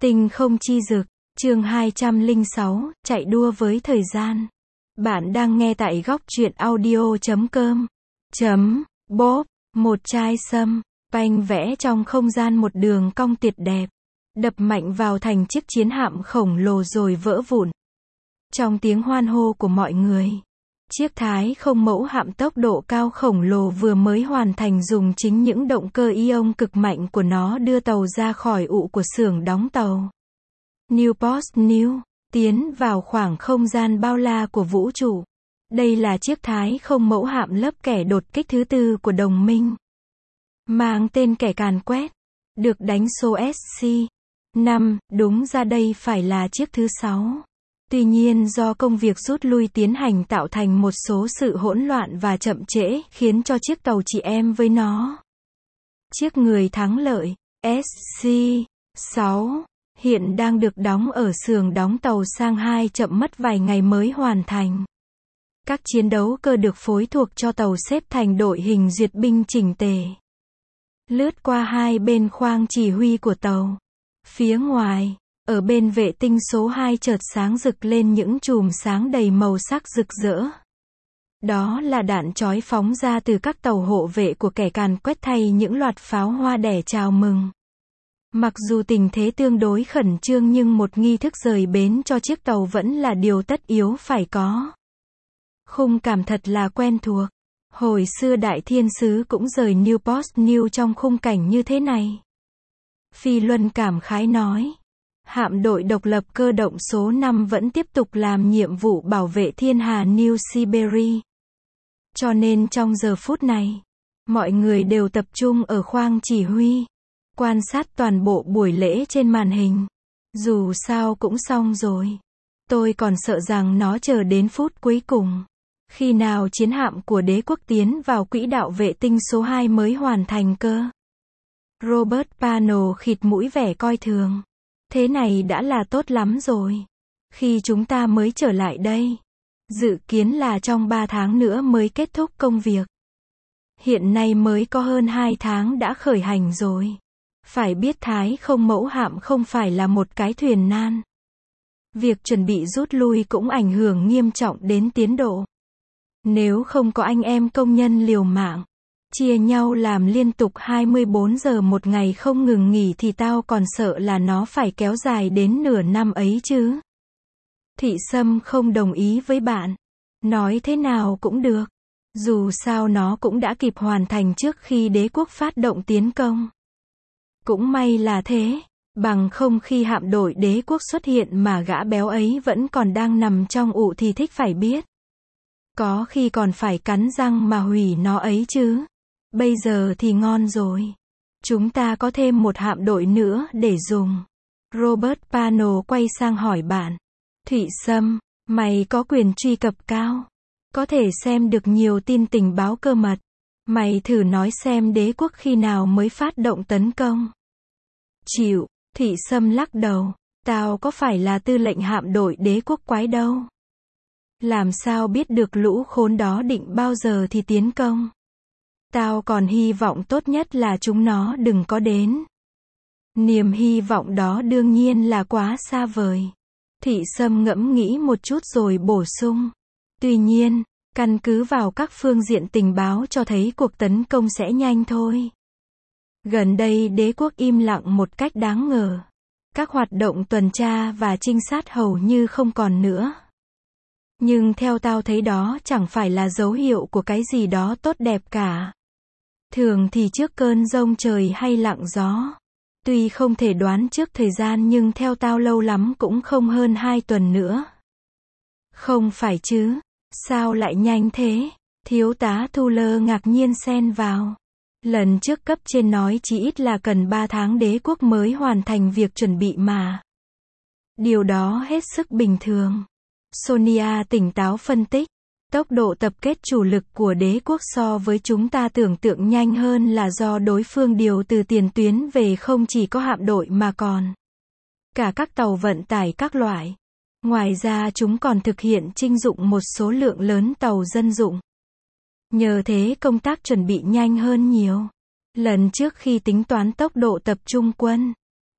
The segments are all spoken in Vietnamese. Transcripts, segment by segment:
Tinh không chi dực, chương 206, chạy đua với thời gian. Bạn đang nghe tại góc truyện audio.com. Bốp, một chai sâm, banh vẽ trong không gian một đường cong tuyệt đẹp, đập mạnh vào thành chiếc chiến hạm khổng lồ rồi vỡ vụn. Trong tiếng hoan hô của mọi người, chiếc Thái không mẫu hạm tốc độ cao khổng lồ vừa mới hoàn thành dùng chính những động cơ ion cực mạnh của nó đưa tàu ra khỏi ụ của xưởng đóng tàu. Newport News, tiến vào khoảng không gian bao la của vũ trụ. Đây là chiếc Thái không mẫu hạm lớp kẻ đột kích thứ tư của đồng minh. Mang tên kẻ càn quét, được đánh số SC-5, đúng ra đây phải là chiếc thứ 6. Tuy nhiên do công việc rút lui tiến hành tạo thành một số sự hỗn loạn và chậm trễ, khiến cho chiếc tàu chị em với nó. Chiếc người thắng lợi, SC-6, hiện đang được đóng ở xưởng đóng tàu Shanghai chậm mất vài ngày mới hoàn thành. Các chiến đấu cơ được phối thuộc cho tàu xếp thành đội hình duyệt binh chỉnh tề. Lướt qua hai bên khoang chỉ huy của tàu. Phía ngoài, ở bên vệ tinh số 2 chợt sáng rực lên những chùm sáng đầy màu sắc rực rỡ. Đó là đạn chói phóng ra từ các tàu hộ vệ của kẻ càn quét thay những loạt pháo hoa đẻ chào mừng. Mặc dù tình thế tương đối khẩn trương nhưng một nghi thức rời bến cho chiếc tàu vẫn là điều tất yếu phải có. Khung cảm thật là quen thuộc. Hồi xưa Đại Thiên Sứ cũng rời Newport News trong khung cảnh như thế này. Phi Luân cảm khái nói. Hạm đội độc lập cơ động số 5 vẫn tiếp tục làm nhiệm vụ bảo vệ thiên hà New Siberia. Cho nên trong giờ phút này, mọi người đều tập trung ở khoang chỉ huy, quan sát toàn bộ buổi lễ trên màn hình. Dù sao cũng xong rồi. Tôi còn sợ rằng nó chờ đến phút cuối cùng. Khi nào chiến hạm của đế quốc tiến vào quỹ đạo vệ tinh số 2 mới hoàn thành cơ. Robert Pano khịt mũi vẻ coi thường. Thế này đã là tốt lắm rồi. Khi chúng ta mới trở lại đây, dự kiến là trong 3 tháng nữa mới kết thúc công việc. Hiện nay mới có hơn 2 tháng đã khởi hành rồi. Phải biết Thái không mẫu hạm không phải là một cái thuyền nan. Việc chuẩn bị rút lui cũng ảnh hưởng nghiêm trọng đến tiến độ. Nếu không có anh em công nhân liều mạng, chia nhau làm liên tục 24 giờ một ngày không ngừng nghỉ thì tao còn sợ là nó phải kéo dài đến nửa năm ấy chứ. Thị Sâm không đồng ý với bạn. Nói thế nào cũng được. Dù sao nó cũng đã kịp hoàn thành trước khi đế quốc phát động tiến công. Cũng may là thế. Bằng không khi hạm đội đế quốc xuất hiện mà gã béo ấy vẫn còn đang nằm trong ụ thì thích phải biết. Có khi còn phải cắn răng mà hủy nó ấy chứ. Bây giờ thì ngon rồi. Chúng ta có thêm một hạm đội nữa để dùng. Robert Pano quay sang hỏi bạn. Thụy Sâm, mày có quyền truy cập cao. Có thể xem được nhiều tin tình báo cơ mật. Mày thử nói xem đế quốc khi nào mới phát động tấn công. Chịu, Thụy Sâm lắc đầu. Tao có phải là tư lệnh hạm đội đế quốc quái đâu. Làm sao biết được lũ khốn đó định bao giờ thì tiến công. Tao còn hy vọng tốt nhất là chúng nó đừng có đến. Niềm hy vọng đó đương nhiên là quá xa vời. Thụy Sâm ngẫm nghĩ một chút rồi bổ sung. Tuy nhiên, căn cứ vào các phương diện tình báo cho thấy cuộc tấn công sẽ nhanh thôi. Gần đây đế quốc im lặng một cách đáng ngờ. Các hoạt động tuần tra và trinh sát hầu như không còn nữa. Nhưng theo tao thấy đó chẳng phải là dấu hiệu của cái gì đó tốt đẹp cả. Thường thì trước cơn giông trời hay lặng gió. Tuy không thể đoán trước thời gian nhưng theo tao lâu lắm cũng không hơn 2 tuần nữa. Không phải chứ, sao lại nhanh thế? Thiếu tá Thuler ngạc nhiên xen vào. Lần trước cấp trên nói chỉ ít là cần 3 tháng đế quốc mới hoàn thành việc chuẩn bị mà. Điều đó hết sức bình thường. Sonia tỉnh táo phân tích. Tốc độ tập kết chủ lực của đế quốc so với chúng ta tưởng tượng nhanh hơn là do đối phương điều từ tiền tuyến về không chỉ có hạm đội mà còn cả các tàu vận tải các loại. Ngoài ra chúng còn thực hiện trinh dụng một số lượng lớn tàu dân dụng. Nhờ thế công tác chuẩn bị nhanh hơn nhiều. Lần trước khi tính toán tốc độ tập trung quân,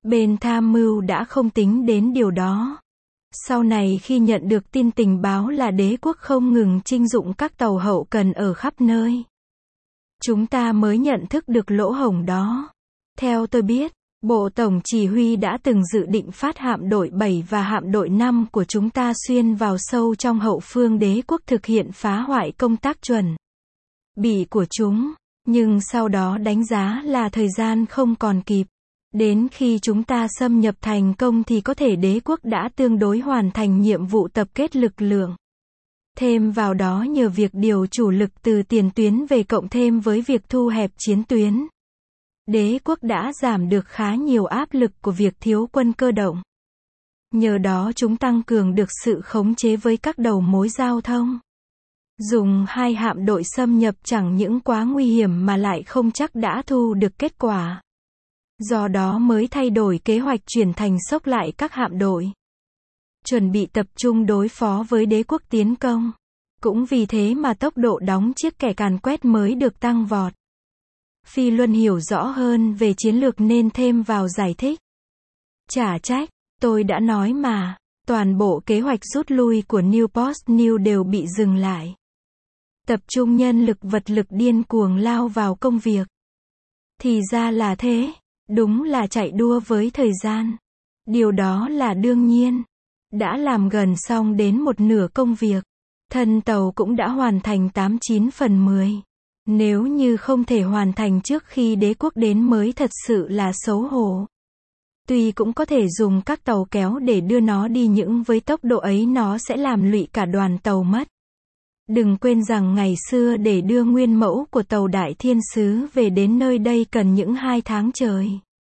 Bên tham mưu đã không tính đến điều đó. Sau này khi nhận được tin tình báo là đế quốc không ngừng trinh dụng các tàu hậu cần ở khắp nơi, chúng ta mới nhận thức được lỗ hổng đó. Theo tôi biết, Bộ Tổng Chỉ huy đã từng dự định phát hạm đội 7 và hạm đội 5 của chúng ta xuyên vào sâu trong hậu phương đế quốc thực hiện phá hoại công tác chuẩn bị của chúng, nhưng sau đó đánh giá là thời gian không còn kịp. Đến khi chúng ta xâm nhập thành công thì có thể đế quốc đã tương đối hoàn thành nhiệm vụ tập kết lực lượng. Thêm vào đó nhờ việc điều chủ lực từ tiền tuyến về cộng thêm với việc thu hẹp chiến tuyến, đế quốc đã giảm được khá nhiều áp lực của việc thiếu quân cơ động. Nhờ đó chúng tăng cường được sự khống chế với các đầu mối giao thông. Dùng 2 hạm đội xâm nhập chẳng những quá nguy hiểm mà lại không chắc đã thu được kết quả. Do đó mới thay đổi kế hoạch chuyển thành xốc lại các hạm đội, chuẩn bị tập trung đối phó với đế quốc tiến công. Cũng vì thế mà tốc độ đóng chiếc kẻ càn quét mới được tăng vọt. Phi Luân hiểu rõ hơn về chiến lược nên thêm vào giải thích. Chả trách, tôi đã nói mà, toàn bộ kế hoạch rút lui của Newport News đều bị dừng lại. Tập trung nhân lực vật lực điên cuồng lao vào công việc. Thì ra là thế, đúng là chạy đua với thời gian. Điều đó là đương nhiên. Đã làm gần xong đến một nửa công việc. Thân tàu cũng đã hoàn thành 89 phần 10. Nếu như không thể hoàn thành trước khi đế quốc đến mới thật sự là xấu hổ. Tuy cũng có thể dùng các tàu kéo để đưa nó đi nhưng với tốc độ ấy nó sẽ làm lụy cả đoàn tàu mất. Đừng quên rằng ngày xưa để đưa nguyên mẫu của tàu Đại Thiên Sứ về đến nơi đây cần những 2 tháng trời.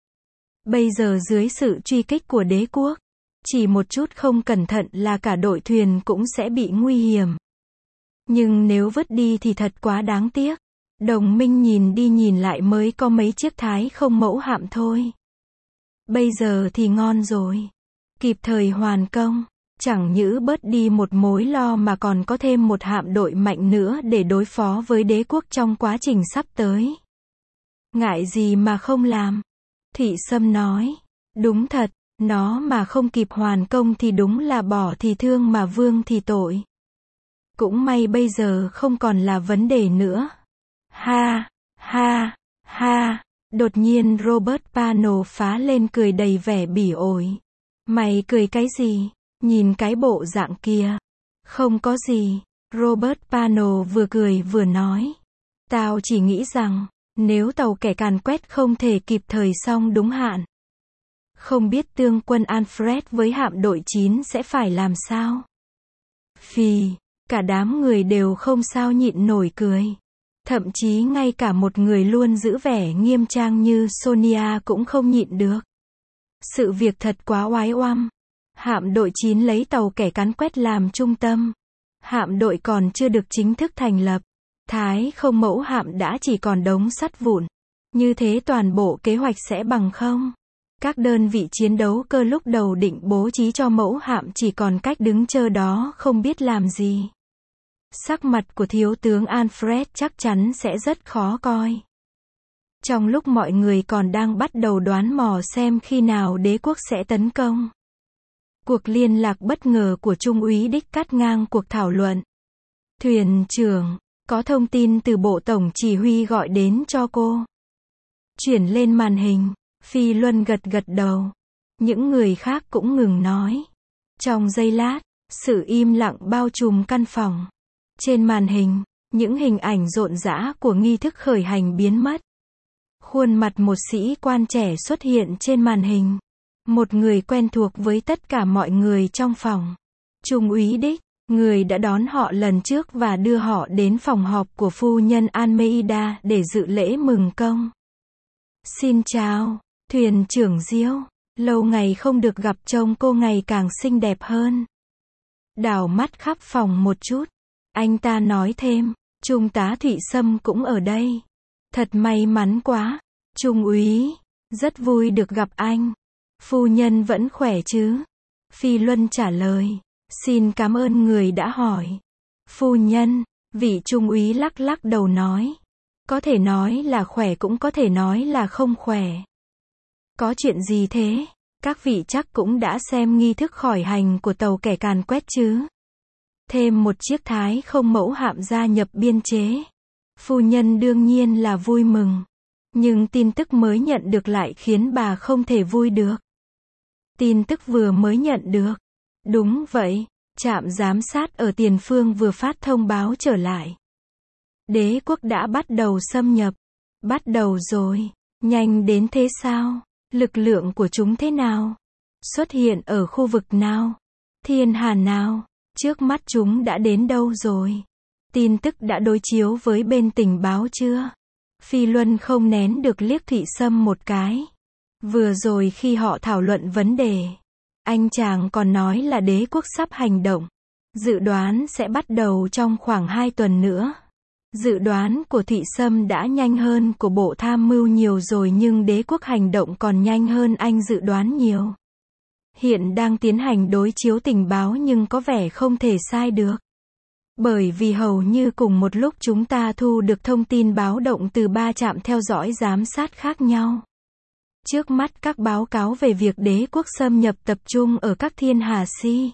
Bây giờ dưới sự truy kích của đế quốc, chỉ một chút không cẩn thận là cả đội thuyền cũng sẽ bị nguy hiểm. Nhưng nếu vứt đi thì thật quá đáng tiếc. Đồng minh nhìn đi nhìn lại mới có mấy chiếc Thái không mẫu hạm thôi. Bây giờ thì ngon rồi. Kịp thời hoàn công. Chẳng những bớt đi một mối lo mà còn có thêm một hạm đội mạnh nữa để đối phó với đế quốc trong quá trình sắp tới. Ngại gì mà không làm? Thị Sâm nói. Đúng thật, nó mà không kịp hoàn công thì đúng là bỏ thì thương mà vương thì tội. Cũng may bây giờ không còn là vấn đề nữa. Ha, ha, ha. Đột nhiên Robert Pano phá lên cười đầy vẻ bỉ ổi. Mày cười cái gì? Nhìn cái bộ dạng kia. Không có gì. Robert Pano vừa cười vừa nói. Tao chỉ nghĩ rằng, nếu tàu kẻ càn quét không thể kịp thời xong đúng hạn. Không biết tướng quân Alfred với hạm đội 9 sẽ phải làm sao? Phì, cả đám người đều không sao nhịn nổi cười. Thậm chí ngay cả một người luôn giữ vẻ nghiêm trang như Sonia cũng không nhịn được. Sự việc thật quá oái oăm. Hạm đội 9 lấy tàu kẻ càn quét làm trung tâm. Hạm đội còn chưa được chính thức thành lập. Thái không mẫu hạm đã chỉ còn đống sắt vụn. Như thế toàn bộ kế hoạch sẽ bằng không. Các đơn vị chiến đấu cơ lúc đầu định bố trí cho mẫu hạm chỉ còn cách đứng chờ đó không biết làm gì. Sắc mặt của thiếu tướng Alfred chắc chắn sẽ rất khó coi. Trong lúc mọi người còn đang bắt đầu đoán mò xem khi nào đế quốc sẽ tấn công, cuộc liên lạc bất ngờ của Trung úy Đích cắt ngang cuộc thảo luận. Thuyền trưởng, có thông tin từ Bộ Tổng Chỉ huy gọi đến cho cô. Chuyển lên màn hình, Phi Luân gật gật đầu. Những người khác cũng ngừng nói. Trong giây lát, sự im lặng bao trùm căn phòng. Trên màn hình, những hình ảnh rộn rã của nghi thức khởi hành biến mất. Khuôn mặt một sĩ quan trẻ xuất hiện trên màn hình. Một người quen thuộc với tất cả mọi người trong phòng. Trung úy Đích, người đã đón họ lần trước và đưa họ đến phòng họp của phu nhân Almeida để dự lễ mừng công. Xin chào, thuyền trưởng Diêu. Lâu ngày không được gặp, trông cô ngày càng xinh đẹp hơn. Đảo mắt khắp phòng một chút. Anh ta nói thêm, Trung tá Thụy Sâm cũng ở đây. Thật may mắn quá. Trung úy, rất vui được gặp anh. Phu nhân vẫn khỏe chứ? Phi Luân trả lời. Xin cảm ơn người đã hỏi. Phu nhân, vị trung úy lắc lắc đầu nói. Có thể nói là khỏe cũng có thể nói là không khỏe. Có chuyện gì thế? Các vị chắc cũng đã xem nghi thức khởi hành của tàu kẻ càn quét chứ? Thêm một chiếc Thái không mẫu hạm gia nhập biên chế. Phu nhân đương nhiên là vui mừng. Nhưng tin tức mới nhận được lại khiến bà không thể vui được. Tin tức vừa mới nhận được. Đúng vậy, trạm giám sát ở tiền phương vừa phát thông báo trở lại. Đế quốc đã bắt đầu xâm nhập. Bắt đầu rồi. Nhanh đến thế sao? Lực lượng của chúng thế nào? Xuất hiện ở khu vực nào? Thiên hà nào? Trước mắt chúng đã đến đâu rồi? Tin tức đã đối chiếu với bên tình báo chưa? Phi Luân không nén được liếc Thụy Sâm một cái. Vừa rồi khi họ thảo luận vấn đề, anh chàng còn nói là đế quốc sắp hành động. Dự đoán sẽ bắt đầu trong khoảng 2 tuần nữa. Dự đoán của Thụy Sâm đã nhanh hơn của Bộ Tham mưu nhiều rồi nhưng đế quốc hành động còn nhanh hơn anh dự đoán nhiều. Hiện đang tiến hành đối chiếu tình báo nhưng có vẻ không thể sai được. Bởi vì hầu như cùng một lúc chúng ta thu được thông tin báo động từ 3 trạm theo dõi giám sát khác nhau. Trước mắt các báo cáo về việc đế quốc xâm nhập tập trung ở các thiên hà Si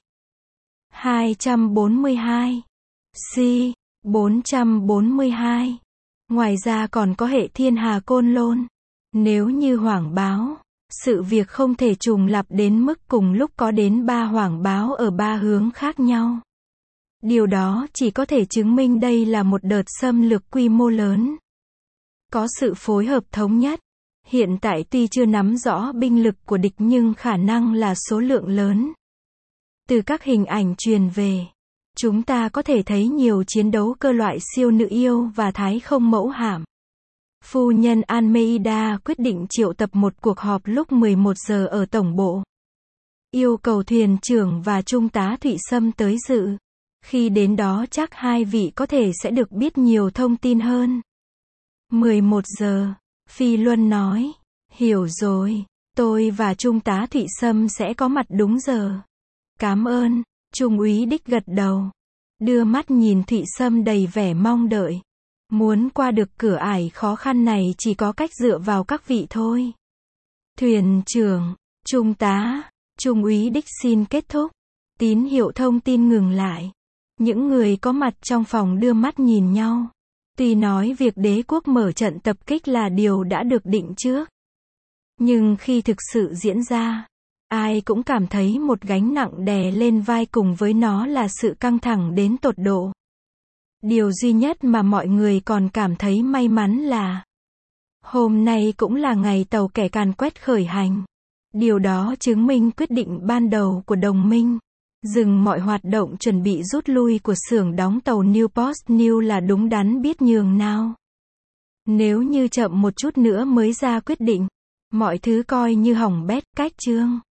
242, Si 442. Ngoài ra còn có hệ thiên hà Côn Lôn. Nếu như hoảng báo, sự việc không thể trùng lặp đến mức cùng lúc có đến 3 hoảng báo ở 3 hướng khác nhau. Điều đó chỉ có thể chứng minh đây là một đợt xâm lược quy mô lớn. Có sự phối hợp thống nhất. Hiện tại tuy chưa nắm rõ binh lực của địch nhưng khả năng là số lượng lớn. Từ các hình ảnh truyền về, chúng ta có thể thấy nhiều chiến đấu cơ loại siêu nữ yêu và Thái không mẫu hạm. Phu nhân Almeida quyết định triệu tập một cuộc họp lúc 11 giờ ở tổng bộ. Yêu cầu thuyền trưởng và trung tá Thụy Sâm tới dự. Khi đến đó chắc hai vị có thể sẽ được biết nhiều thông tin hơn. 11 giờ, Phi Luân nói. Hiểu rồi, tôi và trung tá Thụy Sâm sẽ có mặt đúng giờ. Cảm ơn, Trung úy Đích gật đầu. Đưa mắt nhìn Thụy Sâm đầy vẻ mong đợi. Muốn qua được cửa ải khó khăn này chỉ có cách dựa vào các vị thôi. Thuyền trưởng, trung tá, Trung úy Đích xin kết thúc. Tín hiệu thông tin ngừng lại. Những người có mặt trong phòng đưa mắt nhìn nhau. Tuy nói việc đế quốc mở trận tập kích là điều đã được định trước. Nhưng khi thực sự diễn ra, ai cũng cảm thấy một gánh nặng đè lên vai cùng với nó là sự căng thẳng đến tột độ. Điều duy nhất mà mọi người còn cảm thấy may mắn là hôm nay cũng là ngày tàu kẻ càn quét khởi hành. Điều đó chứng minh quyết định ban đầu của đồng minh, dừng mọi hoạt động chuẩn bị rút lui của xưởng đóng tàu Newport News là đúng đắn biết nhường nào. Nếu như chậm một chút nữa mới ra quyết định, mọi thứ coi như hỏng bét, cách chương.